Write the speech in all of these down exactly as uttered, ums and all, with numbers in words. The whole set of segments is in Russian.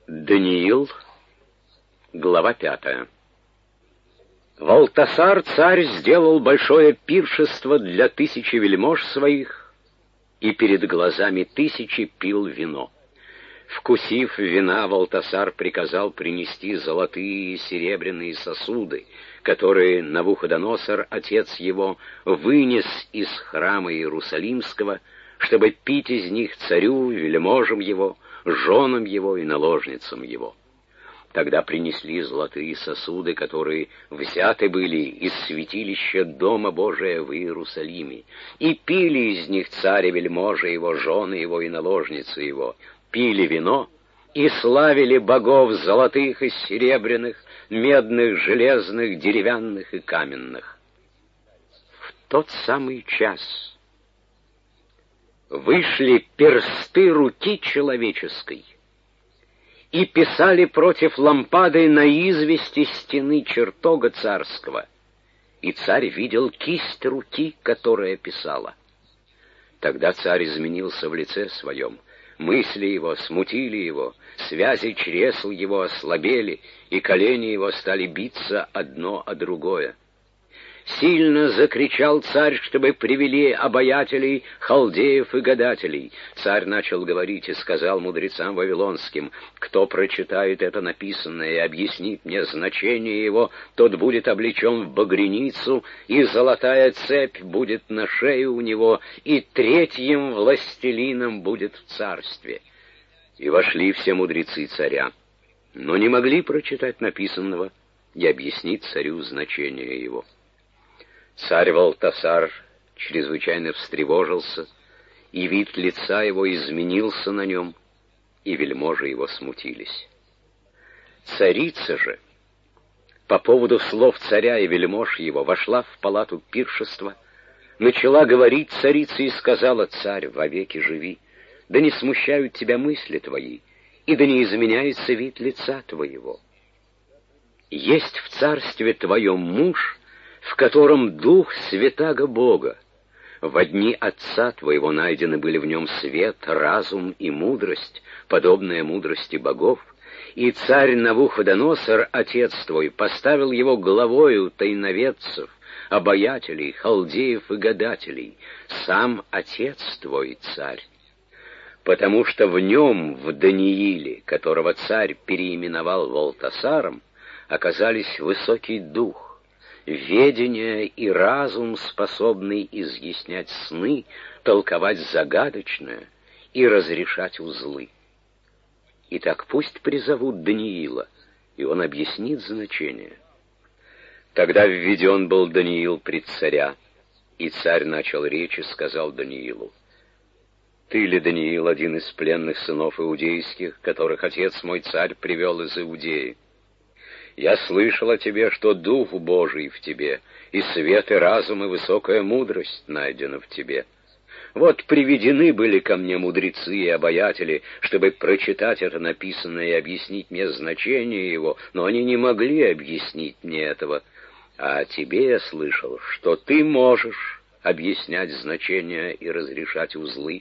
Даниил, глава пятая. Валтасар царь сделал большое пиршество для тысячи вельмож своих, и перед глазами тысячи пил вино. Вкусив вина, Валтасар приказал принести золотые и серебряные сосуды, которые Навуходоносор, отец его, вынес из храма Иерусалимского, чтобы пить из них царю, вельможам его, женам его и наложницам его. Тогда принесли золотые сосуды, которые взяты были из святилища Дома Божия в Иерусалиме, и пили из них царь и вельможи его, жены его и наложницы его, пили вино и славили богов золотых и серебряных, медных, железных, деревянных и каменных. В тот самый час вышли персты руки человеческой и писали против лампады на извести стены чертога царского, и царь видел кисть руки, которая писала. Тогда царь изменился в лице своем, мысли его смутили его, связи чресл его ослабели, и колени его стали биться одно о другое. Сильно закричал царь, чтобы привели обаятелей, халдеев и гадателей. Царь начал говорить и сказал мудрецам вавилонским: кто прочитает это написанное и объяснит мне значение его, тот будет облечен в багряницу, и золотая цепь будет на шее у него, и третьим властелином будет в царстве. И вошли все мудрецы царя, но не могли прочитать написанного и объяснить царю значение его. Царь Валтасар чрезвычайно встревожился, и вид лица его изменился на нем, и вельможи его смутились. Царица же, по поводу слов царя и вельмож его, вошла в палату пиршества, начала говорить царице и сказала: «Царь, вовеки живи, да не смущают тебя мысли твои, и да не изменяется вид лица твоего. Есть в царстве твоем муж, в котором дух святаго Бога. Во дни отца твоего найдены были в нем свет, разум и мудрость, подобная мудрости богов, и царь Навуходоносор, отец твой, поставил его главою тайноведцев, обаятелей, халдеев и гадателей, сам отец твой, царь. Потому что в нем, в Данииле, которого царь переименовал Валтасаром, оказались высокий дух, ведение и разум, способный изъяснять сны, толковать загадочное и разрешать узлы. Итак, пусть призовут Даниила, и он объяснит значение». Тогда введен был Даниил пред царя, и царь начал речь и сказал Даниилу: «Ты ли, Даниил, один из пленных сынов иудейских, которых отец мой царь привел из Иудеи? Я слышал о тебе, что Дух Божий в тебе, и свет, и разум, и высокая мудрость найдена в тебе. Вот приведены были ко мне мудрецы и обаятели, чтобы прочитать это написанное и объяснить мне значение его, но они не могли объяснить мне этого. А о тебе я слышал, что ты можешь объяснять значения и разрешать узлы.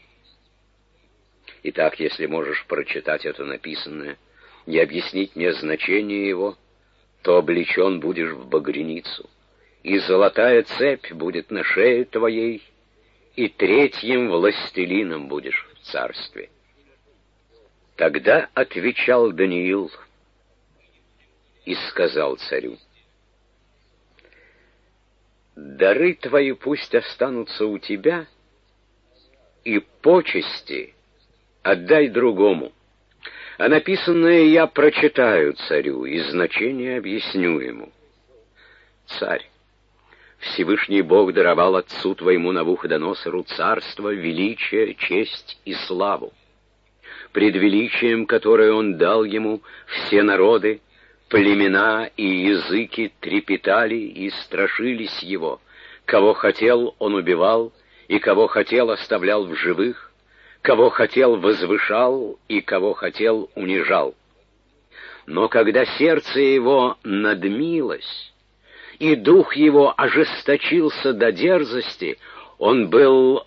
Итак, если можешь прочитать это написанное и объяснить мне значение его, то облечен будешь в багряницу, и золотая цепь будет на шее твоей, и третьим властелином будешь в царстве». Тогда отвечал Даниил и сказал царю: «Дары твои пусть останутся у тебя, и почести отдай другому. А написанное я прочитаю царю, и значение объясню ему. Царь, Всевышний Бог даровал отцу твоему Навуходоносору царство, величие, честь и славу. Пред величием, которое он дал ему, все народы, племена и языки трепетали и страшились его. Кого хотел, он убивал, и кого хотел, оставлял в живых, кого хотел, возвышал, и кого хотел, унижал. Но когда сердце его надмилось, и дух его ожесточился до дерзости, он был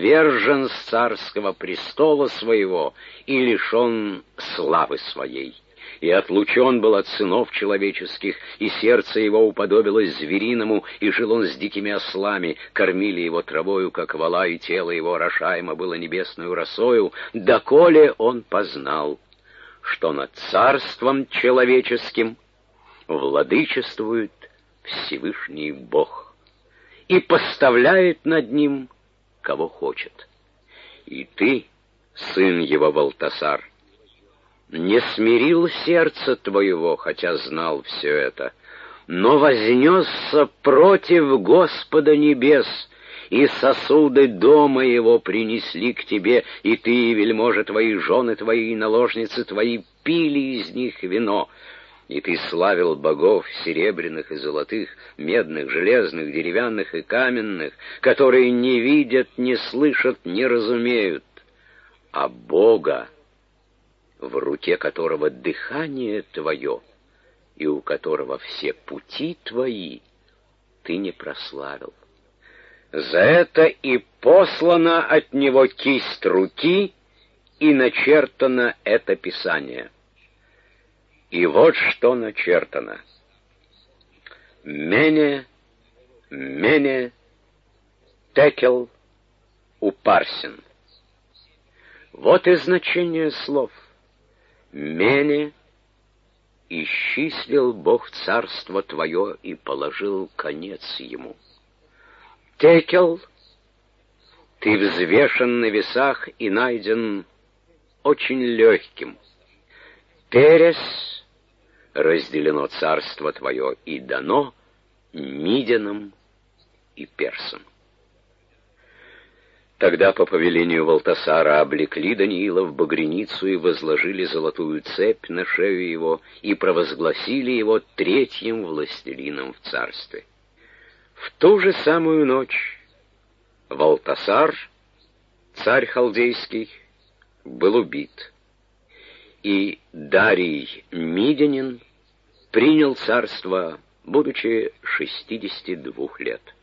свержен с царского престола своего и лишен славы своей. и отлучен был от сынов человеческих, и сердце его уподобилось звериному, и жил он с дикими ослами, кормили его травою, как вола, и тело его орошаемо было небесную росою, доколе он познал, что над царством человеческим владычествует Всевышний Бог и поставляет над ним, кого хочет. И ты, сын его Валтасар, не смирил сердце твоего, хотя знал все это, но вознесся против Господа небес, и сосуды дома его принесли к тебе, и ты, и вельможи твои, жены твои, и наложницы твои пили из них вино. И ты славил богов серебряных и золотых, медных, железных, деревянных и каменных, которые не видят, не слышат, не разумеют, а Бога, в руке которого дыхание твое и у которого все пути твои, ты не прославил. За это и послана от него кисть руки, и начертано это писание. И вот что начертано: Мене, Мене, Текел, Упарсин. Вот и значение слов. Мене — исчислил Бог царство твое и положил конец ему. Текел — ты взвешен на весах и найден очень легким. Терес — разделено царство твое и дано Мидянам и Персам. Тогда по повелению Валтасара облекли Даниила в багряницу и возложили золотую цепь на шею его и провозгласили его третьим властелином в царстве. В ту же самую ночь Валтасар, царь халдейский, был убит, и Дарий Мидянин принял царство, будучи шестидесяти двух лет.